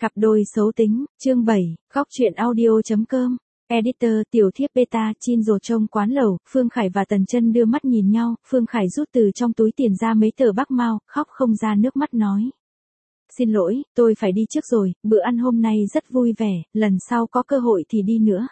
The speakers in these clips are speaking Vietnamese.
Cặp đôi xấu tính, chương 7, góc truyện audio.com. Editor, tiểu thiếp beta, chin rồ trong quán lẩu, Phương Khải và Tần Chân đưa mắt nhìn nhau, Phương Khải rút từ trong túi tiền ra mấy tờ Bắc Mao, khóc không ra nước mắt nói. Xin lỗi, tôi phải đi trước rồi, bữa ăn hôm nay rất vui vẻ, lần sau có cơ hội thì đi nữa.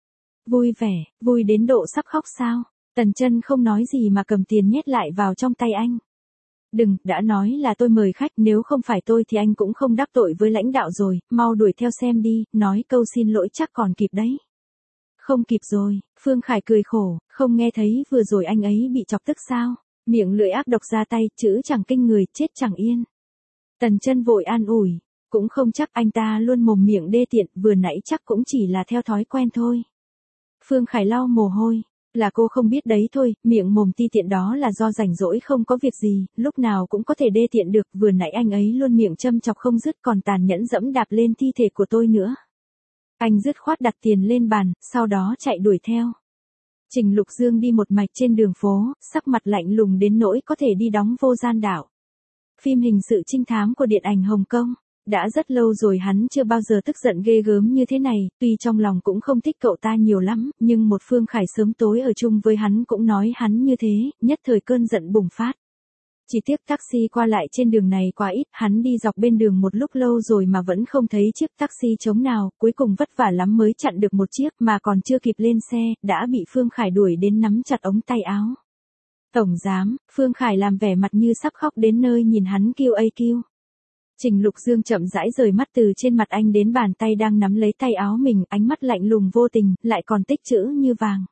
Vui vẻ, vui đến độ sắp khóc sao? Tần Chân không nói gì mà cầm tiền nhét lại vào trong tay anh. Đừng, đã nói là tôi mời khách, nếu không phải tôi thì anh cũng không đắc tội với lãnh đạo rồi, mau đuổi theo xem đi, nói câu xin lỗi chắc còn kịp đấy. Không kịp rồi, Phương Khải cười khổ, không nghe thấy vừa rồi anh ấy bị chọc tức sao, miệng lưỡi ác độc ra tay, chữ chẳng kinh người, chết chẳng yên. Tần Chân vội an ủi, cũng không chắc, anh ta luôn mồm miệng đê tiện, vừa nãy chắc cũng chỉ là theo thói quen thôi. Phương Khải lau mồ hôi. Là cô không biết đấy thôi, miệng mồm ti tiện đó là do rảnh rỗi không có việc gì, lúc nào cũng có thể đê tiện được, vừa nãy anh ấy luôn miệng châm chọc không dứt còn tàn nhẫn dẫm đạp lên thi thể của tôi nữa. Anh dứt khoát đặt tiền lên bàn, sau đó chạy đuổi theo. Trình Lục Dương đi một mạch trên đường phố, sắc mặt lạnh lùng đến nỗi có thể đi đóng vô gian đạo. Phim hình sự trinh thám của điện ảnh Hồng Kông. Đã rất lâu rồi hắn chưa bao giờ tức giận ghê gớm như thế này, tuy trong lòng cũng không thích cậu ta nhiều lắm, nhưng một Phương Khải sớm tối ở chung với hắn cũng nói hắn như thế, nhất thời cơn giận bùng phát. Chỉ tiếc taxi qua lại trên đường này quá ít, hắn đi dọc bên đường một lúc lâu rồi mà vẫn không thấy chiếc taxi trống nào, cuối cùng vất vả lắm mới chặn được một chiếc mà còn chưa kịp lên xe, đã bị Phương Khải đuổi đến nắm chặt ống tay áo. Tổng giám, Phương Khải làm vẻ mặt như sắp khóc đến nơi nhìn hắn kêu ây kêu. Trình Lục Dương chậm rãi rời mắt từ trên mặt anh đến bàn tay đang nắm lấy tay áo mình, ánh mắt lạnh lùng vô tình, lại còn tích chữ như vàng.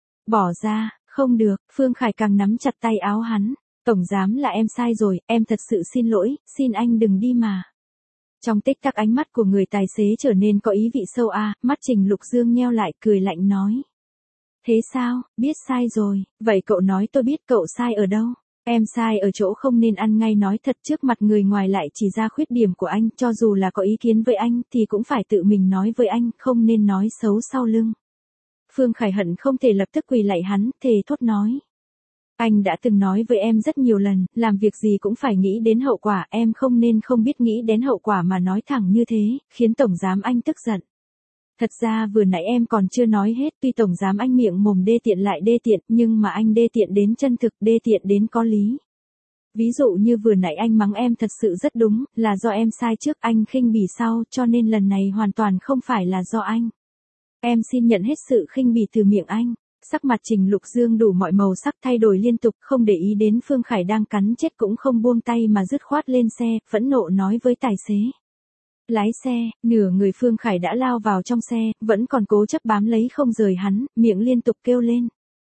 Bỏ ra, không được, Phương Khải càng nắm chặt tay áo hắn. Tổng giám là em sai rồi, em thật sự xin lỗi, xin anh đừng đi mà. Trong tích tắc ánh mắt của người tài xế trở nên có ý vị sâu mắt Trình Lục Dương nheo lại cười lạnh nói. Thế sao, biết sai rồi, vậy cậu nói tôi biết cậu sai ở đâu? Em sai ở chỗ không nên ăn ngay nói thật trước mặt người ngoài lại chỉ ra khuyết điểm của anh, cho dù là có ý kiến với anh thì cũng phải tự mình nói với anh, không nên nói xấu sau lưng. Phương Khải hận không thể lập tức quỳ lạy hắn, thề thốt nói. Anh đã từng nói với em rất nhiều lần, làm việc gì cũng phải nghĩ đến hậu quả, em không nên không biết nghĩ đến hậu quả mà nói thẳng như thế, khiến tổng giám anh tức giận. Thật ra vừa nãy em còn chưa nói hết, tuy tổng giám anh miệng mồm đê tiện lại đê tiện, nhưng mà anh đê tiện đến chân thực, đê tiện đến có lý. Ví dụ như vừa nãy anh mắng em thật sự rất đúng, là do em sai trước, anh khinh bỉ sau, cho nên lần này hoàn toàn không phải là do anh. Em xin nhận hết sự khinh bỉ từ miệng anh. Sắc mặt Trình Lục Dương đủ mọi màu sắc thay đổi liên tục, không để ý đến Phương Khải đang cắn chết cũng không buông tay mà dứt khoát lên xe, phẫn nộ nói với tài xế. Lái xe, nửa người Phương Khải đã lao vào trong xe, vẫn còn cố chấp bám lấy không rời hắn, miệng liên tục kêu lên.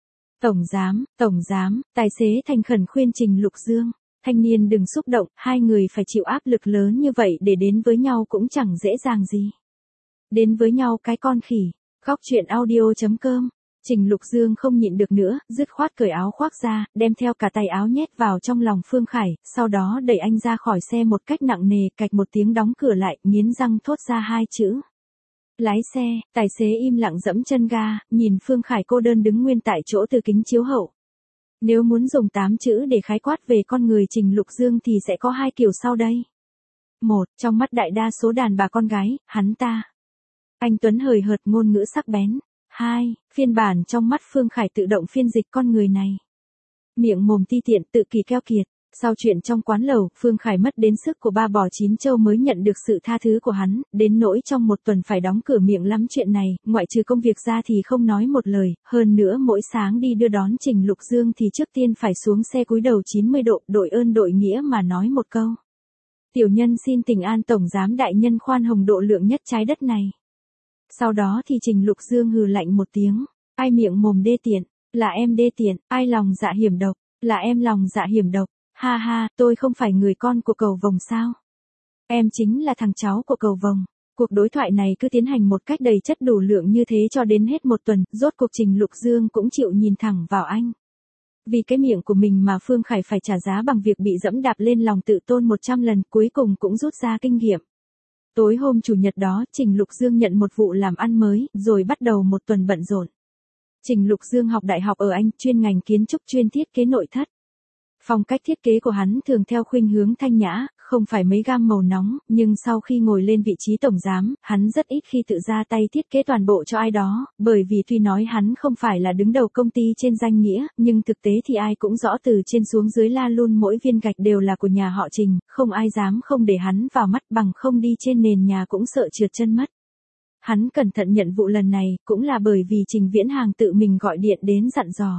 Tổng giám, tài xế thành khẩn khuyên Trình Lục Dương. Thanh niên đừng xúc động, hai người phải chịu áp lực lớn như vậy để đến với nhau cũng chẳng dễ dàng gì. Đến với nhau cái con khỉ. Góc truyện audio.com. Trình Lục Dương không nhịn được nữa, dứt khoát cởi áo khoác ra, đem theo cả tay áo nhét vào trong lòng Phương Khải, sau đó đẩy anh ra khỏi xe một cách nặng nề, cạch một tiếng đóng cửa lại, nghiến răng thốt ra hai chữ. Lái xe, tài xế im lặng dẫm chân ga, nhìn Phương Khải cô đơn đứng nguyên tại chỗ từ kính chiếu hậu. Nếu muốn dùng 8 chữ để khái quát về con người Trình Lục Dương thì sẽ có hai kiểu sau đây. 1. Trong mắt đại đa số đàn bà con gái, hắn ta. Anh tuấn hời hợt ngôn ngữ sắc bén. 2. Phiên bản trong mắt Phương Khải tự động phiên dịch con người này. Miệng mồm ti tiện tự kỷ keo kiệt. Sau chuyện trong quán lẩu, Phương Khải mất đến sức của 3 bò 9 trâu mới nhận được sự tha thứ của hắn, đến nỗi trong một tuần phải đóng cửa miệng lắm chuyện này, ngoại trừ công việc ra thì không nói một lời, hơn nữa mỗi sáng đi đưa đón Trình Lục Dương thì trước tiên phải xuống xe cúi đầu 90 độ, đội ơn đội nghĩa mà nói một câu. Tiểu nhân xin thỉnh an tổng giám đại nhân khoan hồng độ lượng nhất trái đất này. Sau đó thì Trình Lục Dương hừ lạnh một tiếng, ai miệng mồm đê tiện, là em đê tiện, ai lòng dạ hiểm độc, là em lòng dạ hiểm độc, ha ha, tôi không phải người con của cầu vồng sao? Em chính là thằng cháu của cầu vồng. Cuộc đối thoại này cứ tiến hành một cách đầy chất đủ lượng như thế cho đến hết một tuần, rốt cuộc Trình Lục Dương cũng chịu nhìn thẳng vào anh. Vì cái miệng của mình mà Phương Khải phải trả giá bằng việc bị dẫm đạp lên lòng tự tôn 100 lần, cuối cùng cũng rút ra kinh nghiệm. Tối hôm chủ nhật đó, Trình Lục Dương nhận một vụ làm ăn mới, rồi bắt đầu một tuần bận rộn. Trình Lục Dương học đại học ở Anh, chuyên ngành kiến trúc chuyên thiết kế nội thất. Phong cách thiết kế của hắn thường theo khuynh hướng thanh nhã, không phải mấy gam màu nóng, nhưng sau khi ngồi lên vị trí tổng giám, hắn rất ít khi tự ra tay thiết kế toàn bộ cho ai đó, bởi vì tuy nói hắn không phải là đứng đầu công ty trên danh nghĩa, nhưng thực tế thì ai cũng rõ từ trên xuống dưới la luôn mỗi viên gạch đều là của nhà họ Trình, không ai dám không để hắn vào mắt, bằng không đi trên nền nhà cũng sợ trượt chân mất. Hắn cẩn thận nhận vụ lần này, cũng là bởi vì Trình Viễn Hàng tự mình gọi điện đến dặn dò.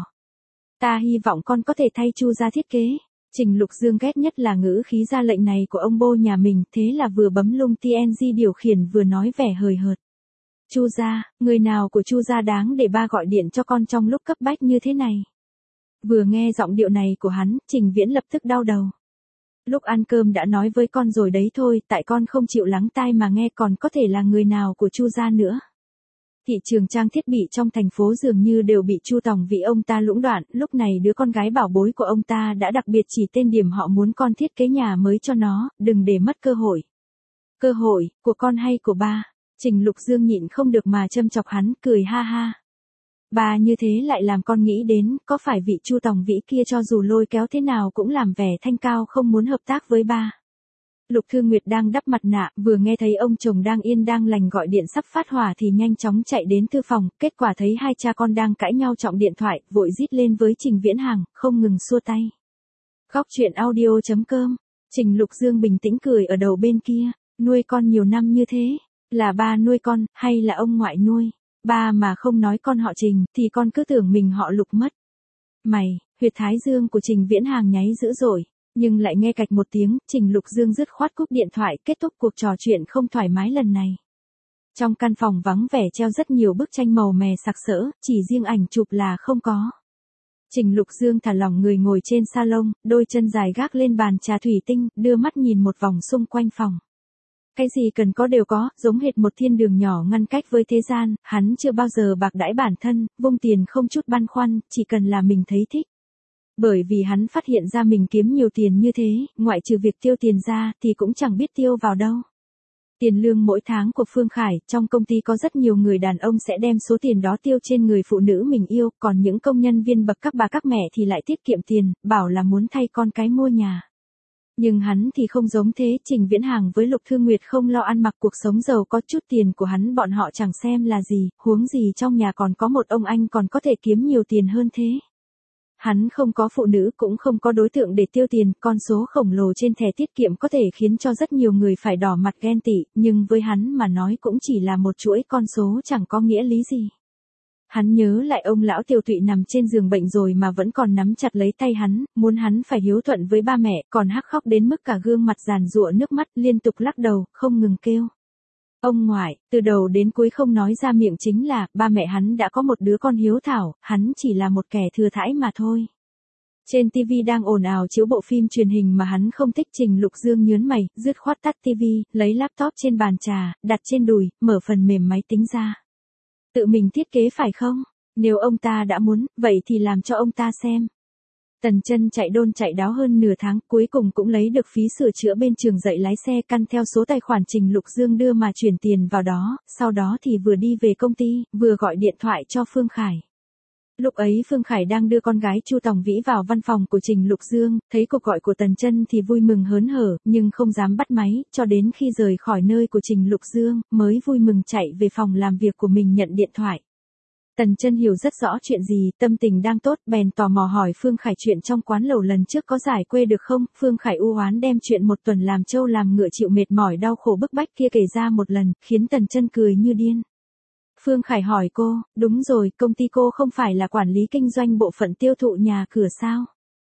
Ta hy vọng con có thể thay Chu gia thiết kế. Trình Lục Dương ghét nhất là ngữ khí ra lệnh này của ông bô nhà mình, thế là vừa bấm lung TNG điều khiển vừa nói vẻ hời hợt. Chu gia, người nào của Chu gia đáng để ba gọi điện cho con trong lúc cấp bách như thế này? Vừa nghe giọng điệu này của hắn, Trình Viễn lập tức đau đầu. Lúc ăn cơm đã nói với con rồi đấy thôi, tại con không chịu lắng tai mà nghe, còn có thể là người nào của Chu gia nữa. Thị trường trang thiết bị trong thành phố dường như đều bị Chu Tòng vì ông ta lũng đoạn, lúc này đứa con gái bảo bối của ông ta đã đặc biệt chỉ tên điểm họ muốn con thiết kế nhà mới cho nó, đừng để mất cơ hội. Cơ hội, của con hay của ba? Trình Lục Dương nhịn không được mà châm chọc hắn, cười ha ha. Ba như thế lại làm con nghĩ đến, có phải vị Chu Tòng Vĩ kia cho dù lôi kéo thế nào cũng làm vẻ thanh cao không muốn hợp tác với ba. Lục Thương Nguyệt đang đắp mặt nạ, vừa nghe thấy ông chồng đang yên đang lành gọi điện sắp phát hỏa thì nhanh chóng chạy đến thư phòng, kết quả thấy hai cha con đang cãi nhau trọng điện thoại, vội rít lên với Trình Viễn Hàng, không ngừng xua tay. Góc truyện audio.com, Trình Lục Dương bình tĩnh cười ở đầu bên kia, nuôi con nhiều năm như thế, là ba nuôi con, hay là ông ngoại nuôi? Ba mà không nói con họ Trình, thì con cứ tưởng mình họ Lục mất. Mày, huyệt thái dương của Trình Viễn Hàng nháy dữ dội. Nhưng lại nghe cạch một tiếng, Trình Lục Dương dứt khoát cúp điện thoại, kết thúc cuộc trò chuyện không thoải mái lần này. Trong căn phòng vắng vẻ treo rất nhiều bức tranh màu mè sặc sỡ, chỉ riêng ảnh chụp là không có. Trình Lục Dương thả lỏng người ngồi trên salon, đôi chân dài gác lên bàn trà thủy tinh, đưa mắt nhìn một vòng xung quanh phòng. Cái gì cần có đều có, giống hệt một thiên đường nhỏ ngăn cách với thế gian, hắn chưa bao giờ bạc đãi bản thân, vung tiền không chút băn khoăn, chỉ cần là mình thấy thích. Bởi vì hắn phát hiện ra mình kiếm nhiều tiền như thế, ngoại trừ việc tiêu tiền ra thì cũng chẳng biết tiêu vào đâu. Tiền lương mỗi tháng của Phương Khải, trong công ty có rất nhiều người đàn ông sẽ đem số tiền đó tiêu trên người phụ nữ mình yêu, còn những công nhân viên bậc các bà các mẹ thì lại tiết kiệm tiền, bảo là muốn thay con cái mua nhà. Nhưng hắn thì không giống thế, Trình Viễn Hàng với Lục Thương Nguyệt không lo ăn mặc cuộc sống giàu có, chút tiền của hắn bọn họ chẳng xem là gì, huống gì trong nhà còn có một ông anh còn có thể kiếm nhiều tiền hơn thế. Hắn không có phụ nữ cũng không có đối tượng để tiêu tiền, con số khổng lồ trên thẻ tiết kiệm có thể khiến cho rất nhiều người phải đỏ mặt ghen tị, nhưng với hắn mà nói cũng chỉ là một chuỗi con số chẳng có nghĩa lý gì. Hắn nhớ lại ông lão Tiêu Tụy nằm trên giường bệnh rồi mà vẫn còn nắm chặt lấy tay hắn, muốn hắn phải hiếu thuận với ba mẹ, còn hắc khóc đến mức cả gương mặt giàn giụa nước mắt, liên tục lắc đầu, không ngừng kêu. Ông ngoại, từ đầu đến cuối không nói ra miệng chính là, ba mẹ hắn đã có một đứa con hiếu thảo, hắn chỉ là một kẻ thừa thãi mà thôi. Trên TV đang ồn ào chiếu bộ phim truyền hình mà hắn không thích, Trình Lục Dương nhớn mày, dứt khoát tắt TV, lấy laptop trên bàn trà, đặt trên đùi, mở phần mềm máy tính ra. Tự mình thiết kế phải không? Nếu ông ta đã muốn, vậy thì làm cho ông ta xem. Tần Chân chạy đôn chạy đáo hơn nửa tháng, cuối cùng cũng lấy được phí sửa chữa bên trường dạy lái xe, căn theo số tài khoản Trình Lục Dương đưa mà chuyển tiền vào đó, sau đó thì vừa đi về công ty, vừa gọi điện thoại cho Phương Khải. Lúc ấy Phương Khải đang đưa con gái Chu Tòng Vĩ vào văn phòng của Trình Lục Dương, thấy cuộc gọi của Tần Chân thì vui mừng hớn hở, nhưng không dám bắt máy, cho đến khi rời khỏi nơi của Trình Lục Dương, mới vui mừng chạy về phòng làm việc của mình nhận điện thoại. Tần Chân hiểu rất rõ chuyện gì, tâm tình đang tốt, bèn tò mò hỏi Phương Khải chuyện trong quán lẩu lần trước có giải khuây được không. Phương Khải u oán đem chuyện một tuần làm trâu làm ngựa chịu mệt mỏi đau khổ bức bách kia kể ra một lần, khiến Tần Chân cười như điên. Phương Khải hỏi cô, đúng rồi, công ty cô không phải là quản lý kinh doanh bộ phận tiêu thụ nhà cửa sao?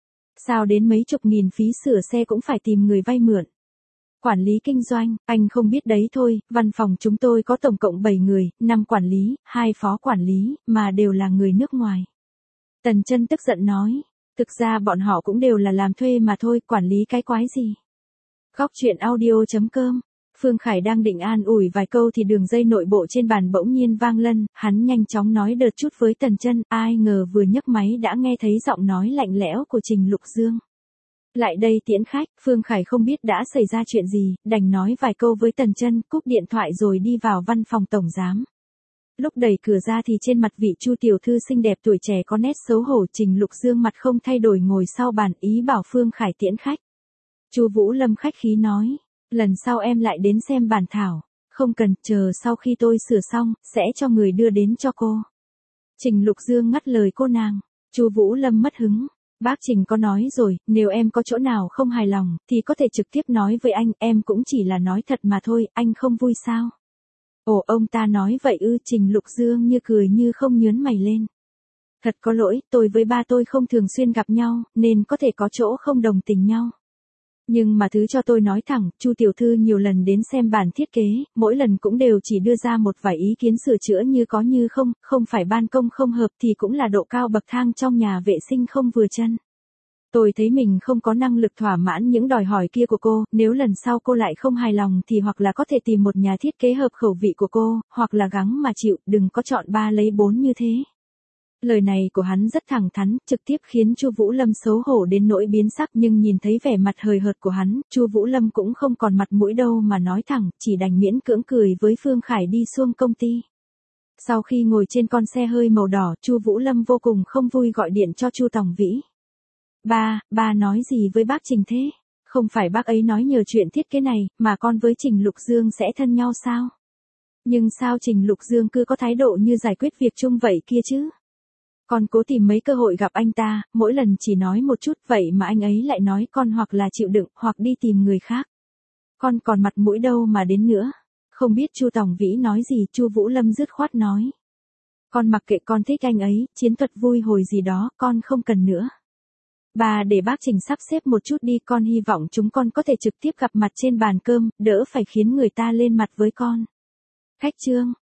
Sao đến mấy chục nghìn phí sửa xe cũng phải tìm người vay mượn? Quản lý kinh doanh, anh không biết đấy thôi, văn phòng chúng tôi có tổng cộng 7 người, 5 quản lý, 2 phó quản lý, mà đều là người nước ngoài. Tần Chân tức giận nói, thực ra bọn họ cũng đều là làm thuê mà thôi, quản lý cái quái gì? Góc truyện audio.com, Phương Khải đang định an ủi vài câu thì đường dây nội bộ trên bàn bỗng nhiên vang lên, hắn nhanh chóng nói đợt chút với Tần Chân, ai ngờ vừa nhấc máy đã nghe thấy giọng nói lạnh lẽo của Trình Lục Dương. Lại đây tiễn khách, Phương Khải không biết đã xảy ra chuyện gì, đành nói vài câu với Tần Chân, cúp điện thoại rồi đi vào văn phòng tổng giám. Lúc đẩy cửa ra thì trên mặt vị Chu tiểu thư xinh đẹp tuổi trẻ có nét xấu hổ, Trình Lục Dương mặt không thay đổi ngồi sau bàn ý bảo Phương Khải tiễn khách. Chu Vũ Lâm khách khí nói, lần sau em lại đến xem bản thảo, không cần, chờ sau khi tôi sửa xong, sẽ cho người đưa đến cho cô. Trình Lục Dương ngắt lời cô nàng. Chu Vũ Lâm mất hứng. Bác Trình có nói rồi, nếu em có chỗ nào không hài lòng, thì có thể trực tiếp nói với anh, em cũng chỉ là nói thật mà thôi, anh không vui sao? Ồ, ông ta nói vậy ư? Trình Lục Dương như cười như không nhướng mày lên. Thật có lỗi, tôi với ba tôi không thường xuyên gặp nhau, nên có thể có chỗ không đồng tình nhau. Nhưng mà thứ cho tôi nói thẳng, Chu tiểu thư nhiều lần đến xem bản thiết kế, mỗi lần cũng đều chỉ đưa ra một vài ý kiến sửa chữa như có như không, không phải ban công không hợp thì cũng là độ cao bậc thang trong nhà vệ sinh không vừa chân. Tôi thấy mình không có năng lực thỏa mãn những đòi hỏi kia của cô, nếu lần sau cô lại không hài lòng thì hoặc là có thể tìm một nhà thiết kế hợp khẩu vị của cô, hoặc là gắng mà chịu, đừng có chọn 3 lấy 4 như thế. Lời này của hắn rất thẳng thắn, trực tiếp khiến Chu Vũ Lâm xấu hổ đến nỗi biến sắc, nhưng nhìn thấy vẻ mặt hời hợt của hắn, Chu Vũ Lâm cũng không còn mặt mũi đâu mà nói thẳng, chỉ đành miễn cưỡng cười với Phương Khải đi xuống công ty. Sau khi ngồi trên con xe hơi màu đỏ, Chu Vũ Lâm vô cùng không vui gọi điện cho Chu Tòng Vĩ. Ba nói gì với bác Trình thế? Không phải bác ấy nói nhờ chuyện thiết kế này, mà con với Trình Lục Dương sẽ thân nhau sao? Nhưng sao Trình Lục Dương cứ có thái độ như giải quyết việc chung vậy kia chứ? Con cố tìm mấy cơ hội gặp anh ta, mỗi lần chỉ nói một chút, vậy mà anh ấy lại nói con hoặc là chịu đựng, hoặc đi tìm người khác. Con còn mặt mũi đâu mà đến nữa. Không biết Chu Tòng Vĩ nói gì, Chu Vũ Lâm dứt khoát nói. Con mặc kệ, con thích anh ấy, chiến thuật vui hồi gì đó, con không cần nữa. Bà để bác Trình sắp xếp một chút đi, con hy vọng chúng con có thể trực tiếp gặp mặt trên bàn cơm, đỡ phải khiến người ta lên mặt với con. Khách trương.